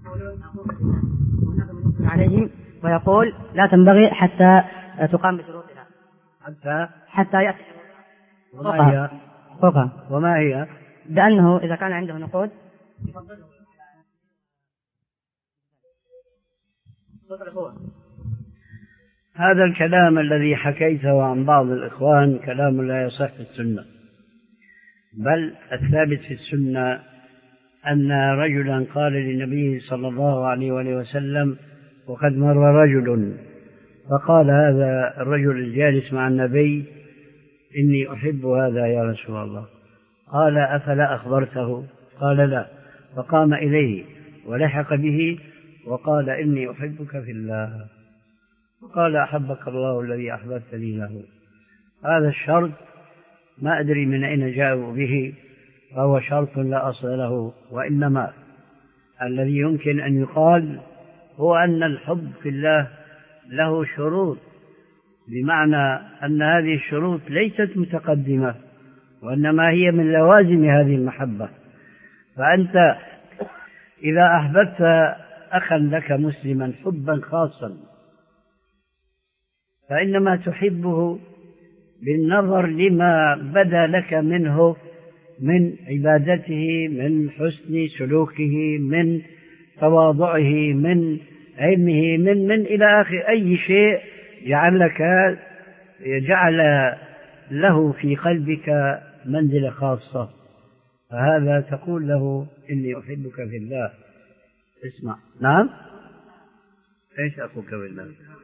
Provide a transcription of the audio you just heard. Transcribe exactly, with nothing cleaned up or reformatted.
عليهم ويقول لا تنبغي حتى تقام بشروطها حتى حتى يأتي وما هي فوقها. وما هي بأنه إذا كان عنده نقود هذا الكلام الذي حكيته عن بعض الإخوان كلام لا يصح في السنة، بل الثابت في السنة أن رجلا قال للنبي صلى الله عليه وآله وسلم وقد مر رجل فقال هذا الرجل الجالس مع النبي إني أحب هذا يا رسول الله، قال أفلا أخبرته؟ قال لا، فقام إليه ولحق به وقال إني أحبك في الله، وقال أحبك الله الذي أحببتني له. هذا الشرط ما أدري من أين جاءوا به، فهو شرط لا أصل له، وإنما الذي يمكن أن يقال هو أن الحب في الله له شروط، بمعنى أن هذه الشروط ليست متقدمة وإنما هي من لوازم هذه المحبة. فأنت إذا أحببت أخا لك مسلما حبا خاصا فإنما تحبه بالنظر لما بدا لك منه من عبادته، من حسن سلوكه، من تواضعه، من علمه، من من إلى آخر أي شيء جعلك جعل له في قلبك منزلة خاصة، فهذا تقول له إني أحبك في الله. اسمع. نعم. إيش أخوك في الله؟